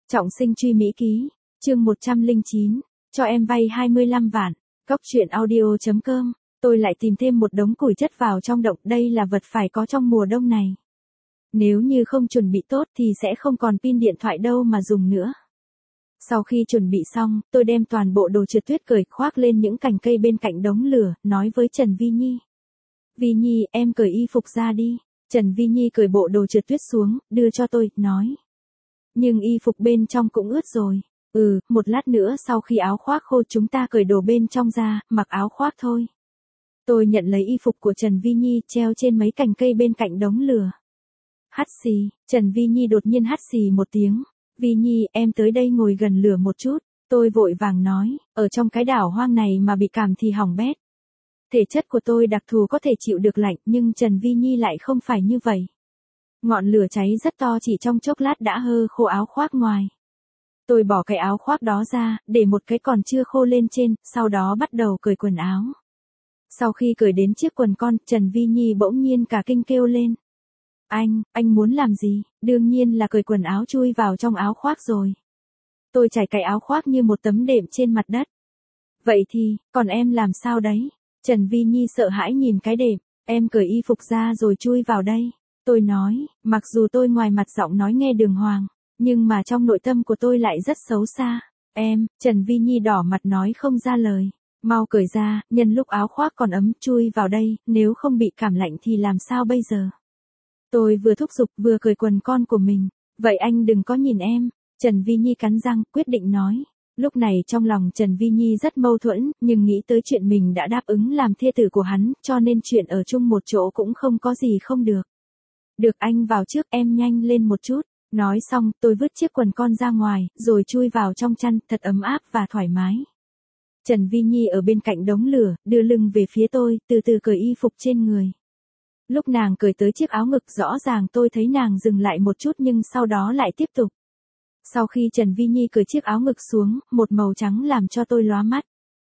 Trọng sinh truy Mỹ ký, chương 109, cho em vay 25 vạn, Cóc truyện audio.com, tôi lại tìm thêm một đống củi chất vào trong động, đây là vật phải có trong mùa đông này. Nếu như không chuẩn bị tốt thì sẽ không còn pin điện thoại đâu mà dùng nữa. Sau khi chuẩn bị xong, tôi đem toàn bộ đồ trượt tuyết cởi khoác lên những cành cây bên cạnh đống lửa, nói với Trần Vi Nhi. Vi Nhi, em cởi y phục ra đi. Trần Vi Nhi cởi bộ đồ trượt tuyết xuống, đưa cho tôi, nói. Nhưng y phục bên trong cũng ướt rồi. Một lát nữa sau khi áo khoác khô chúng ta cởi đồ bên trong ra, mặc áo khoác thôi. Tôi nhận lấy y phục của Trần Vi Nhi treo trên mấy cành cây bên cạnh đống lửa. Hắt xì, Trần Vi Nhi đột nhiên hắt xì một tiếng. Vi Nhi, em tới đây ngồi gần lửa một chút. Tôi vội vàng nói, ở trong cái đảo hoang này mà bị cảm thì hỏng bét. Thể chất của tôi đặc thù có thể chịu được lạnh, nhưng Trần Vi Nhi lại không phải như vậy. Ngọn lửa cháy rất to, chỉ trong chốc lát đã hơ khô áo khoác ngoài. Tôi bỏ cái áo khoác đó ra, để một cái còn chưa khô lên trên, sau đó bắt đầu cởi quần áo. Sau khi cởi đến chiếc quần con, Trần Vi Nhi bỗng nhiên cả kinh kêu lên. Anh muốn làm gì? Đương nhiên là cởi quần áo chui vào trong áo khoác rồi. Tôi trải cái áo khoác như một tấm đệm trên mặt đất. Vậy thì, còn em làm sao đấy? Trần Vi Nhi sợ hãi nhìn cái đệm, em cởi y phục ra rồi chui vào đây. Tôi nói, mặc dù tôi ngoài mặt giọng nói nghe đường hoàng, nhưng mà trong nội tâm của tôi lại rất xấu xa. Trần Vi Nhi đỏ mặt nói không ra lời. Mau cởi ra, nhân lúc áo khoác còn ấm chui vào đây, nếu không bị cảm lạnh thì làm sao bây giờ? Tôi vừa thúc giục vừa cởi quần con của mình. Vậy anh đừng có nhìn em. Trần Vi Nhi cắn răng, quyết định nói. Lúc này trong lòng Trần Vi Nhi rất mâu thuẫn, nhưng nghĩ tới chuyện mình đã đáp ứng làm thê tử của hắn, cho nên chuyện ở chung một chỗ cũng không có gì không được. Được, anh vào trước, em nhanh lên một chút. Nói xong, tôi vứt chiếc quần con ra ngoài, rồi chui vào trong chăn, thật ấm áp và thoải mái. Trần Vi Nhi ở bên cạnh đống lửa, đưa lưng về phía tôi, từ từ cởi y phục trên người. Lúc nàng cởi tới chiếc áo ngực rõ ràng tôi thấy nàng dừng lại một chút nhưng sau đó lại tiếp tục. Sau khi Trần Vi Nhi cởi chiếc áo ngực xuống, một màu trắng làm cho tôi lóa mắt.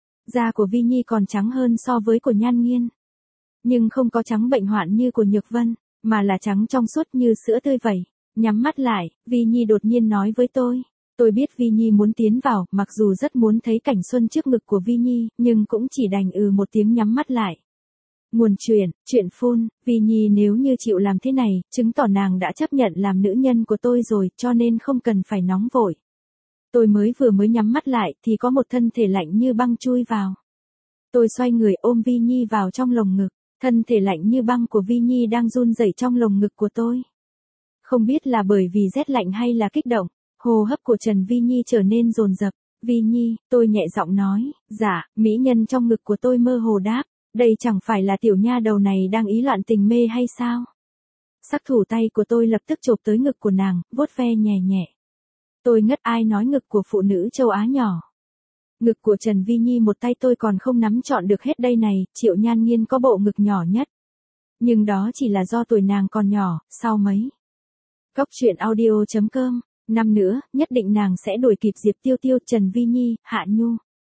Da của Vi Nhi còn trắng hơn so với của Nhan Nghiên. Nhưng không có trắng bệnh hoạn như của Nhược Vân, mà là trắng trong suốt như sữa tươi vậy. Nhắm mắt lại, Vi Nhi đột nhiên nói với tôi. Tôi biết Vi Nhi muốn tiến vào, mặc dù rất muốn thấy cảnh xuân trước ngực của Vi Nhi, nhưng cũng chỉ đành một tiếng nhắm mắt lại. Nguồn chuyện phun, Vi Nhi nếu như chịu làm thế này, chứng tỏ nàng đã chấp nhận làm nữ nhân của tôi rồi, cho nên không cần phải nóng vội. Tôi vừa mới nhắm mắt lại, thì có một thân thể lạnh như băng chui vào. Tôi xoay người ôm Vi Nhi vào trong lồng ngực, thân thể lạnh như băng của Vi Nhi đang run rẩy trong lồng ngực của tôi. Không biết là bởi vì rét lạnh hay là kích động, hô hấp của Trần Vi Nhi trở nên dồn dập. Vi Nhi, tôi nhẹ giọng nói, dạ, mỹ nhân trong ngực của tôi mơ hồ đáp. Đây chẳng phải là tiểu nha đầu này đang ý loạn tình mê hay sao? Sắc thủ tay của tôi lập tức chộp tới ngực của nàng, vuốt ve nhẹ nhẹ. Tôi ngất, ai nói ngực của phụ nữ châu Á nhỏ. Ngực của Trần Vi Nhi một tay tôi còn không nắm trọn được hết đây này, Triệu Nhan Nghiên có bộ ngực nhỏ nhất. Nhưng đó chỉ là do tuổi nàng còn nhỏ, sau mấy. Cóc truyện audio.com, năm nữa, nhất định nàng sẽ đuổi kịp Diệp Tiêu Tiêu, Trần Vi Nhi, Hạ Nhu.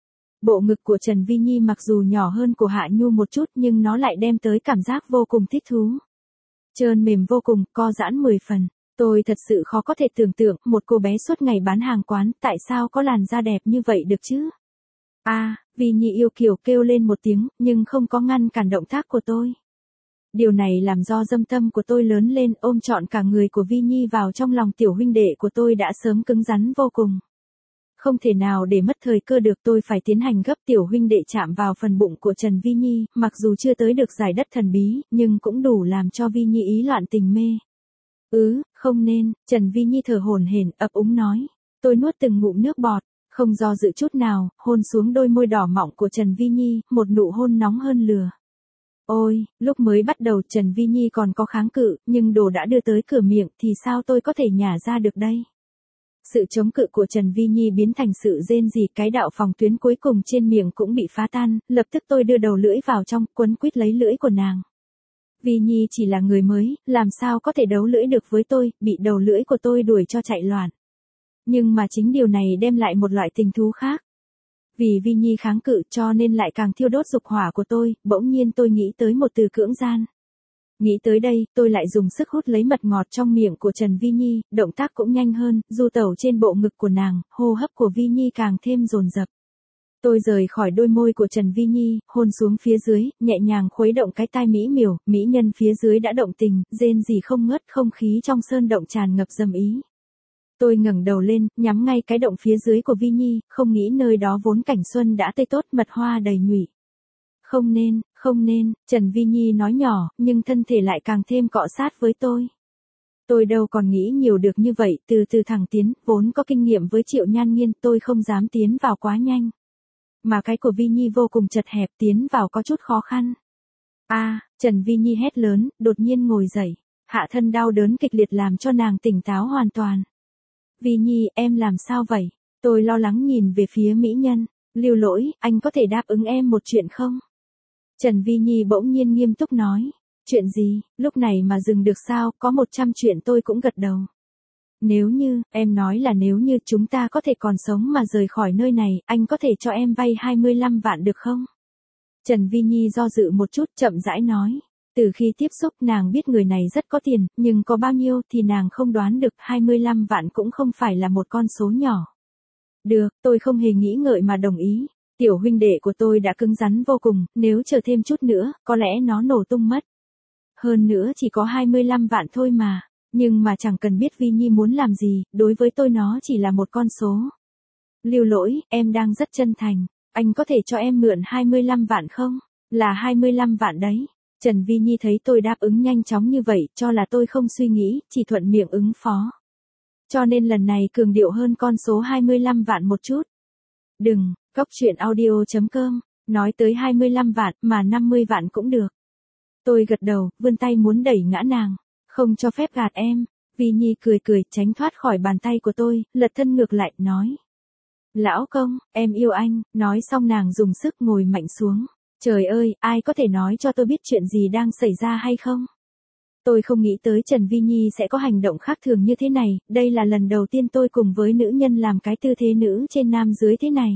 Bộ ngực của Trần Vi Nhi mặc dù nhỏ hơn của Hạ Nhu một chút nhưng nó lại đem tới cảm giác vô cùng thích thú. Trơn mềm vô cùng, co giãn 10 phần. Tôi thật sự khó có thể tưởng tượng một cô bé suốt ngày bán hàng quán tại sao có làn da đẹp như vậy được chứ. Vi Nhi yêu kiều kêu lên một tiếng nhưng không có ngăn cản động tác của tôi. Điều này làm do dâm tâm của tôi lớn lên ôm trọn cả người của Vi Nhi vào trong lòng tiểu huynh đệ của tôi đã sớm cứng rắn vô cùng. Không thể nào để mất thời cơ được, tôi phải tiến hành gấp. Tiểu huynh đệ chạm vào phần bụng của Trần Vi Nhi, mặc dù chưa tới được giải đất thần bí, nhưng cũng đủ làm cho Vi Nhi ý loạn tình mê. Không nên, Trần Vi Nhi thở hổn hển, ấp úng nói. Tôi nuốt từng ngụm nước bọt, không do dự chút nào, hôn xuống đôi môi đỏ mọng của Trần Vi Nhi, một nụ hôn nóng hơn lửa. Ôi, lúc mới bắt đầu Trần Vi Nhi còn có kháng cự, nhưng đồ đã đưa tới cửa miệng thì sao tôi có thể nhả ra được đây? Sự chống cự của Trần Vi Nhi biến thành sự rên rỉ, cái đạo phòng tuyến cuối cùng trên miệng cũng bị phá tan, lập tức tôi đưa đầu lưỡi vào trong, quấn quýt lấy lưỡi của nàng. Vi Nhi chỉ là người mới, làm sao có thể đấu lưỡi được với tôi, bị đầu lưỡi của tôi đuổi cho chạy loạn. Nhưng mà chính điều này đem lại một loại tình thú khác. Vì Vi Nhi kháng cự cho nên lại càng thiêu đốt dục hỏa của tôi, bỗng nhiên tôi nghĩ tới một từ cưỡng gian. Nghĩ tới đây, tôi lại dùng sức hút lấy mật ngọt trong miệng của Trần Vi Nhi, động tác cũng nhanh hơn, du tẩu trên bộ ngực của nàng, hô hấp của Vi Nhi càng thêm dồn dập. Tôi rời khỏi đôi môi của Trần Vi Nhi, hôn xuống phía dưới, nhẹ nhàng khuấy động cái tai mỹ miều, mỹ nhân phía dưới đã động tình, rên rỉ không ngớt, không khí trong sơn động tràn ngập dâm ý. Tôi ngẩng đầu lên, nhắm ngay cái động phía dưới của Vi Nhi, không nghĩ nơi đó vốn cảnh xuân đã tươi tốt, mật hoa đầy nhụy. Không nên, Trần Vi Nhi nói nhỏ, nhưng thân thể lại càng thêm cọ sát với tôi. Tôi đâu còn nghĩ nhiều được như vậy, từ từ thẳng tiến, vốn có kinh nghiệm với Triệu Nhan Nghiên, tôi không dám tiến vào quá nhanh. Mà cái của Vi Nhi vô cùng chật hẹp, tiến vào có chút khó khăn. Trần Vi Nhi hét lớn, đột nhiên ngồi dậy, hạ thân đau đớn kịch liệt làm cho nàng tỉnh táo hoàn toàn. Vi Nhi, em làm sao vậy? Tôi lo lắng nhìn về phía mỹ nhân, Lưu Lỗi, anh có thể đáp ứng em một chuyện không? Trần Vi Nhi bỗng nhiên nghiêm túc nói, chuyện gì, lúc này mà dừng được sao, có 100 chuyện tôi cũng gật đầu. Nếu như, em nói là nếu như chúng ta có thể còn sống mà rời khỏi nơi này, anh có thể cho em vay 25 vạn được không? Trần Vi Nhi do dự một chút, chậm rãi nói. Từ khi tiếp xúc nàng biết người này rất có tiền, nhưng có bao nhiêu thì nàng không đoán được, 25 vạn cũng không phải là một con số nhỏ. Được, tôi không hề nghĩ ngợi mà đồng ý. Tiểu huynh đệ của tôi đã cứng rắn vô cùng, nếu chờ thêm chút nữa, có lẽ nó nổ tung mất. Hơn nữa chỉ có 25 vạn thôi mà. Nhưng mà chẳng cần biết Vi Nhi muốn làm gì, đối với tôi nó chỉ là một con số. Lưu Lỗi, em đang rất chân thành, anh có thể cho em mượn 25 vạn không? Là 25 vạn đấy. Trần Vi Nhi thấy tôi đáp ứng nhanh chóng như vậy, cho là tôi không suy nghĩ, chỉ thuận miệng ứng phó. Cho nên lần này cường điệu hơn con số 25 vạn một chút. Đừng, coctruyện.audio.com, nói tới 25 vạn mà 50 vạn cũng được. Tôi gật đầu, vươn tay muốn đẩy ngã nàng. Không cho phép gạt em. Vi Nhi cười cười, tránh thoát khỏi bàn tay của tôi, lật thân ngược lại, nói. Lão công, em yêu anh, nói xong nàng dùng sức ngồi mạnh xuống. Trời ơi, ai có thể nói cho tôi biết chuyện gì đang xảy ra hay không? Tôi không nghĩ tới Trần Vi Nhi sẽ có hành động khác thường như thế này, đây là lần đầu tiên tôi cùng với nữ nhân làm cái tư thế nữ trên nam dưới thế này.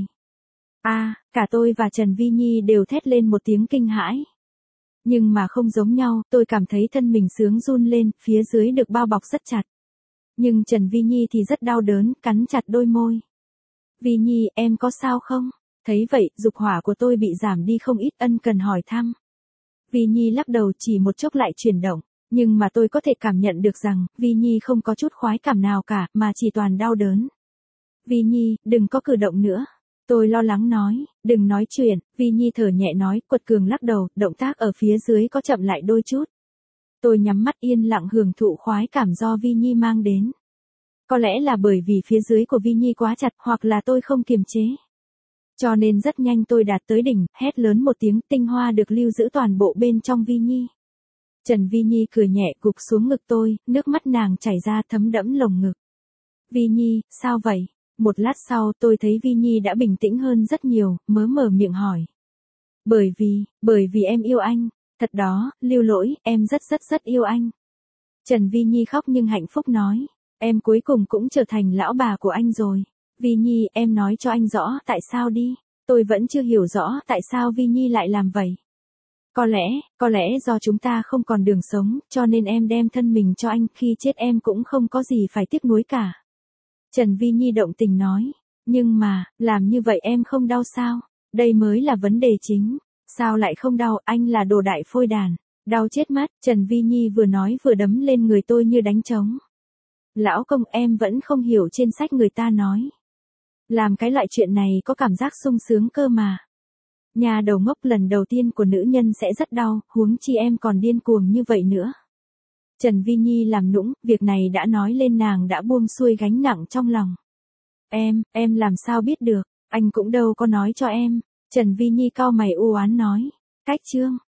Cả tôi và Trần Vi Nhi đều thét lên một tiếng kinh hãi. Nhưng mà không giống nhau, tôi cảm thấy thân mình sướng run lên, phía dưới được bao bọc rất chặt. Nhưng Trần Vi Nhi thì rất đau đớn, cắn chặt đôi môi. Vi Nhi, em có sao không? Thấy vậy, dục hỏa của tôi bị giảm đi không ít, ân cần hỏi thăm. Vi Nhi lắc đầu, chỉ một chốc lại chuyển động, nhưng mà tôi có thể cảm nhận được rằng, Vi Nhi không có chút khoái cảm nào cả, mà chỉ toàn đau đớn. Vi Nhi, đừng có cử động nữa. Tôi lo lắng nói, đừng nói chuyện, Vi Nhi thở nhẹ nói, quật cường lắc đầu, động tác ở phía dưới có chậm lại đôi chút. Tôi nhắm mắt yên lặng hưởng thụ khoái cảm do Vi Nhi mang đến. Có lẽ là bởi vì phía dưới của Vi Nhi quá chặt, hoặc là tôi không kiềm chế. Cho nên rất nhanh tôi đạt tới đỉnh, hét lớn một tiếng, tinh hoa được lưu giữ toàn bộ bên trong Vi Nhi. Trần Vi Nhi cười nhẹ gục xuống ngực tôi, nước mắt nàng chảy ra thấm đẫm lồng ngực. Vi Nhi, sao vậy? Một lát sau tôi thấy Vi Nhi đã bình tĩnh hơn rất nhiều, mở miệng hỏi. Bởi vì em yêu anh. Thật đó, Lưu Lỗi, em rất yêu anh. Trần Vi Nhi khóc nhưng hạnh phúc nói. Em cuối cùng cũng trở thành lão bà của anh rồi. Vi Nhi, em nói cho anh rõ tại sao đi. Tôi vẫn chưa hiểu rõ tại sao Vi Nhi lại làm vậy. Có lẽ do chúng ta không còn đường sống, cho nên em đem thân mình cho anh, khi chết em cũng không có gì phải tiếc nuối cả. Trần Vi Nhi động tình nói. Nhưng mà, làm như vậy em không đau sao? Đây mới là vấn đề chính. Sao lại không đau, anh là đồ đại phôi đàn. Đau chết mất, Trần Vi Nhi vừa nói vừa đấm lên người tôi như đánh trống. Lão công, em vẫn không hiểu, trên sách người ta nói. Làm cái loại chuyện này có cảm giác sung sướng cơ mà. Nhà đầu ngốc, lần đầu tiên của nữ nhân sẽ rất đau, huống chi em còn điên cuồng như vậy nữa. Trần Vi Nhi làm nũng, việc này đã nói lên nàng đã buông xuôi gánh nặng trong lòng. Em làm sao biết được, anh cũng đâu có nói cho em. Trần Vi Nhi cau mày u oán nói. Cách chương.